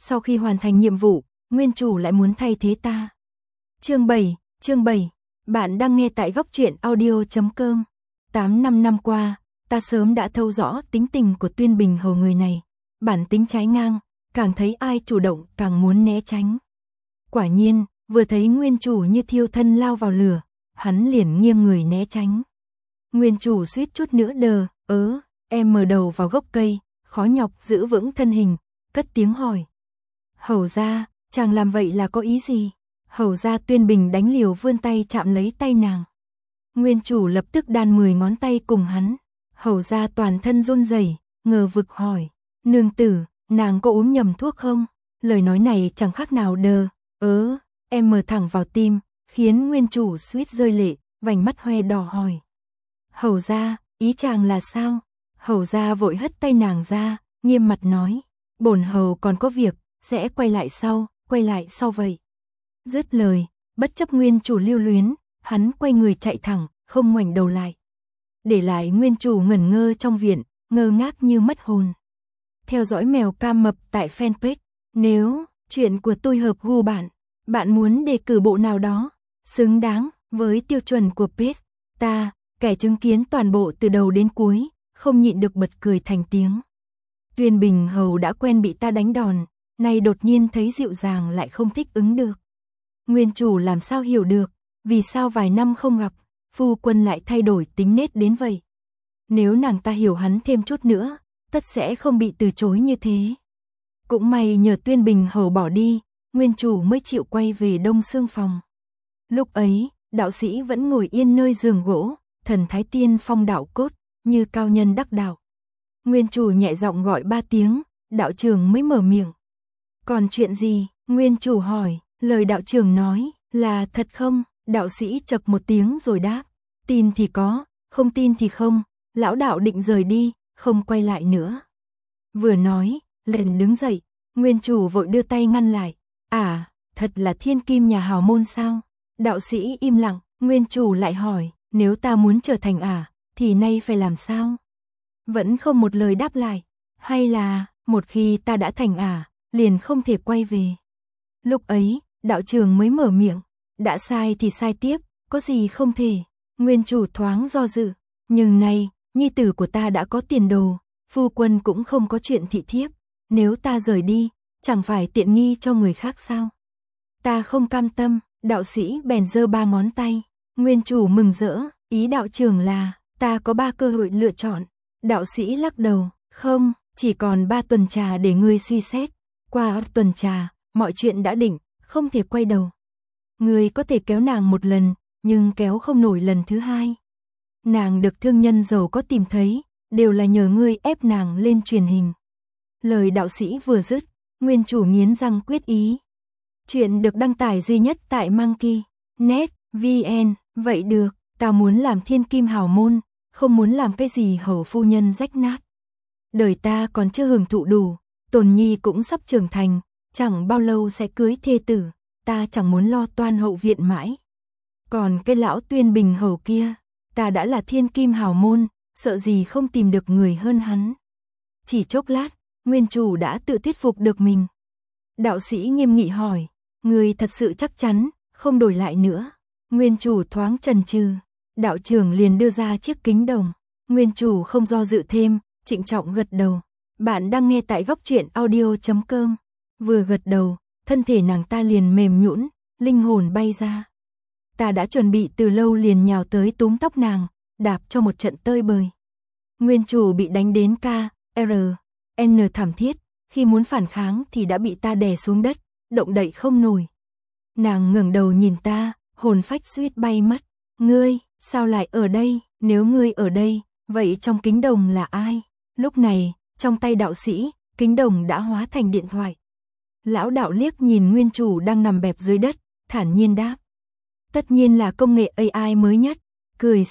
sau khi hoàn thành nhiệm vụ, nguyên chủ lại muốn thay thế ta. Chương 7, bạn đang nghe tại góc truyện audio.com. 8 năm qua, ta sớm đã thấu rõ tính tình của Tuyên Bình Hầu người này, bản tính trái ngang, càng thấy ai chủ động càng muốn né tránh. Quả nhiên, vừa thấy nguyên chủ như thiêu thân lao vào lửa, hắn liền nghiêng người né tránh. Nguyên chủ suýt chút nữa em mở đầu vào gốc cây, khó nhọc giữ vững thân hình, cất tiếng hỏi. Hầu gia, chàng làm vậy là có ý gì? Hầu gia Tuyên Bình đánh liều vươn tay chạm lấy tay nàng. Nguyên chủ lập tức đan 10 ngón tay cùng hắn. Hầu gia toàn thân run rẩy, ngờ vực hỏi. Nương tử, nàng có uống nhầm thuốc không? Lời nói này chẳng khác nào em mở thẳng vào tim, khiến nguyên chủ suýt rơi lệ, vành mắt hoe đỏ hỏi. Hầu gia, ý chàng là sao? Hầu gia vội hất tay nàng ra, nghiêm mặt nói. Bổn hầu còn có việc, sẽ quay lại sau vậy. Dứt lời, bất chấp nguyên chủ lưu luyến, hắn quay người chạy thẳng, không ngoảnh đầu lại. Để lại nguyên chủ ngẩn ngơ trong viện, ngơ ngác như mất hồn. Theo dõi Mèo Cam Mập tại fanpage. Nếu chuyện của tôi hợp gu bạn muốn đề cử bộ nào đó xứng đáng với tiêu chuẩn của page, ta, kẻ chứng kiến toàn bộ từ đầu đến cuối, không nhịn được bật cười thành tiếng. Tuyên Bình Hầu đã quen bị ta đánh đòn, nay đột nhiên thấy dịu dàng lại không thích ứng được. Nguyên chủ làm sao hiểu được, vì sao vài năm không gặp, phu quân lại thay đổi tính nết đến vậy. Nếu nàng ta hiểu hắn thêm chút nữa, tất sẽ không bị từ chối như thế. Cũng may nhờ Tuyên Bình Hầu bỏ đi, nguyên chủ mới chịu quay về Đông Xương phòng. Lúc ấy, đạo sĩ vẫn ngồi yên nơi giường gỗ, thần thái tiên phong đạo cốt, như cao nhân đắc đạo. Nguyên chủ nhẹ giọng gọi 3 tiếng, đạo trưởng mới mở miệng. Còn chuyện gì? Nguyên chủ hỏi, lời đạo trưởng nói là thật không? Đạo sĩ chậc một tiếng rồi đáp, tin thì có, không tin thì không. Lão đạo định rời đi, không quay lại nữa. Vừa nói, liền đứng dậy, nguyên chủ vội đưa tay ngăn lại. Thật là thiên kim nhà hào môn sao? Đạo sĩ im lặng, nguyên chủ lại hỏi, nếu ta muốn trở thành thì nay phải làm sao? Vẫn không một lời đáp lại, hay là, một khi ta đã thành liền không thể quay về. Lúc ấy, đạo trưởng mới mở miệng, đã sai thì sai tiếp, có gì không thể. Nguyên chủ thoáng do dự, nhưng nay, nhi tử của ta đã có tiền đồ, phu quân cũng không có chuyện thị thiếp, nếu ta rời đi, chẳng phải tiện nghi cho người khác sao? Ta không cam tâm, đạo sĩ bèn giơ 3 ngón tay. Nguyên chủ mừng rỡ, ý đạo trưởng là, ta có 3 cơ hội lựa chọn. Đạo sĩ lắc đầu, không, chỉ còn 3 tuần trà để ngươi suy xét. Qua tuần trà, mọi chuyện đã định, không thể quay đầu. Ngươi có thể kéo nàng một lần, nhưng kéo không nổi lần thứ hai. Nàng được thương nhân giàu có tìm thấy, đều là nhờ ngươi ép nàng lên truyền hình. Lời đạo sĩ vừa dứt, nguyên chủ nghiến răng quyết ý. Chuyện được đăng tải duy nhất tại Monkey.net VN. Vậy được, ta muốn làm thiên kim hào môn, không muốn làm cái gì hầu phu nhân rách nát. Đời ta còn chưa hưởng thụ đủ, Tồn Nhi cũng sắp trưởng thành, chẳng bao lâu sẽ cưới thê tử, ta chẳng muốn lo toan hậu viện mãi. Còn cái lão Tuyên Bình Hầu kia, ta đã là thiên kim hào môn, sợ gì không tìm được người hơn hắn. Chỉ chốc lát, nguyên chủ đã tự thuyết phục được mình. Đạo sĩ nghiêm nghị hỏi, người thật sự chắc chắn, không đổi lại nữa. Nguyên chủ thoáng chần chừ, đạo trưởng liền đưa ra chiếc kính đồng. Nguyên chủ không do dự thêm, trịnh trọng gật đầu. Bạn đang nghe tại góc truyện audio.com. Vừa gật đầu, thân thể nàng ta liền mềm nhũn, linh hồn bay ra. Ta đã chuẩn bị từ lâu liền nhào tới túm tóc nàng, đạp cho một trận tơi bời. Nguyên chủ bị đánh đến N thảm thiết, khi muốn phản kháng thì đã bị ta đè xuống đất, động đậy không nổi. Nàng ngẩng đầu nhìn ta, hồn phách suýt bay mất. Ngươi, sao lại ở đây? Nếu ngươi ở đây, vậy trong kính đồng là ai? Lúc này, trong tay đạo sĩ, kính đồng đã hóa thành điện thoại. Lão đạo liếc nhìn nguyên chủ đang nằm bẹp dưới đất, thản nhiên đáp. Tất nhiên là công nghệ AI mới nhất. Cười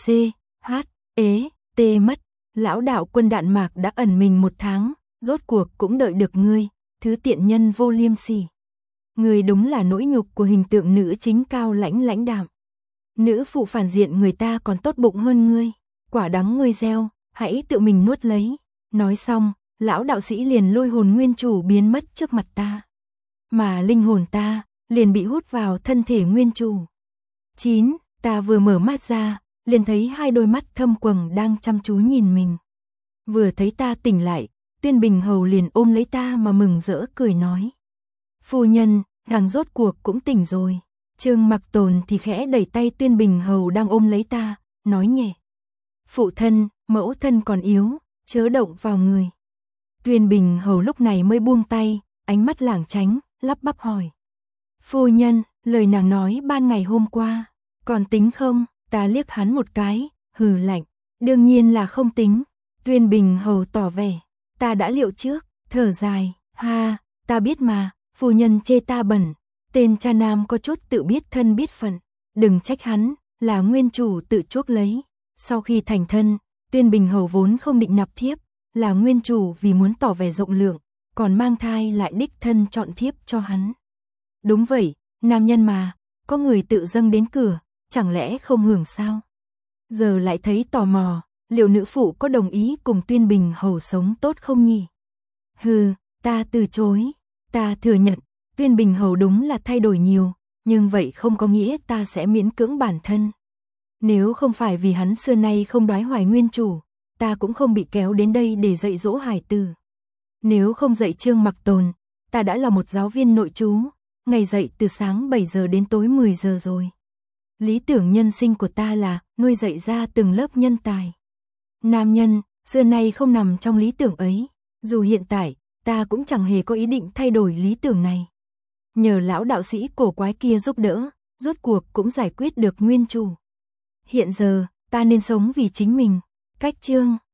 mất. Lão đạo Quân Đạn Mạc đã ẩn mình 1 tháng, rốt cuộc cũng đợi được ngươi, thứ tiện nhân vô liêm sỉ. Ngươi đúng là nỗi nhục của hình tượng nữ chính cao lãnh lãnh đạm. Nữ phụ phản diện người ta còn tốt bụng hơn ngươi, quả đắng ngươi gieo, hãy tự mình nuốt lấy. Nói xong, lão đạo sĩ liền lôi hồn nguyên chủ biến mất trước mặt ta. mà linh hồn ta liền bị hút vào thân thể nguyên chủ. 9. Ta vừa mở mắt ra, liền thấy hai đôi mắt thâm quầng đang chăm chú nhìn mình. Vừa thấy ta tỉnh lại, Tuyên Bình Hầu liền ôm lấy ta mà mừng rỡ cười nói: "Phu nhân, nàng rốt cuộc cũng tỉnh rồi." Trương Mặc Tồn thì khẽ đẩy tay Tuyên Bình Hầu đang ôm lấy ta, nói nhẹ: "Phụ thân, mẫu thân còn yếu, chớ động vào người." Tuyên Bình Hầu lúc này mới buông tay, ánh mắt lảng tránh, lắp bắp hỏi: "Phu nhân, lời nàng nói ban ngày hôm qua, còn tính không?" Ta liếc hắn một cái, hừ lạnh: "Đương nhiên là không tính." Tuyên Bình Hầu tỏ vẻ: "Ta đã liệu trước." Thở dài: "Ha, ta biết mà, phu nhân chê ta bẩn. Tên cha nam có chút tự biết thân biết phận, đừng trách hắn, là nguyên chủ tự chuốc lấy." Sau khi thành thân, Tuyên Bình Hầu vốn không định nạp thiếp, là nguyên chủ vì muốn tỏ vẻ rộng lượng, còn mang thai lại đích thân chọn thiếp cho hắn. Đúng vậy, nam nhân mà, có người tự dâng đến cửa, chẳng lẽ không hưởng sao? Giờ lại thấy tò mò, liệu nữ phụ có đồng ý cùng Tuyên Bình Hầu sống tốt không nhỉ? Hừ, ta từ chối. Ta thừa nhận, Tuyên Bình Hầu đúng là thay đổi nhiều, nhưng vậy không có nghĩa ta sẽ miễn cưỡng bản thân. Nếu không phải vì hắn xưa nay không đoái hoài nguyên chủ, ta cũng không bị kéo đến đây để dạy dỗ hài tử. Nếu không dạy Trương Mặc Tồn, ta đã là một giáo viên nội trú, ngày dạy từ sáng 7 giờ đến tối 10 giờ rồi. Lý tưởng nhân sinh của ta là nuôi dạy ra từng lớp nhân tài. Nam nhân, xưa nay không nằm trong lý tưởng ấy, dù hiện tại, ta cũng chẳng hề có ý định thay đổi lý tưởng này. Nhờ lão đạo sĩ cổ quái kia giúp đỡ, rốt cuộc cũng giải quyết được nguyên chủ. Hiện giờ, ta nên sống vì chính mình. Cách chương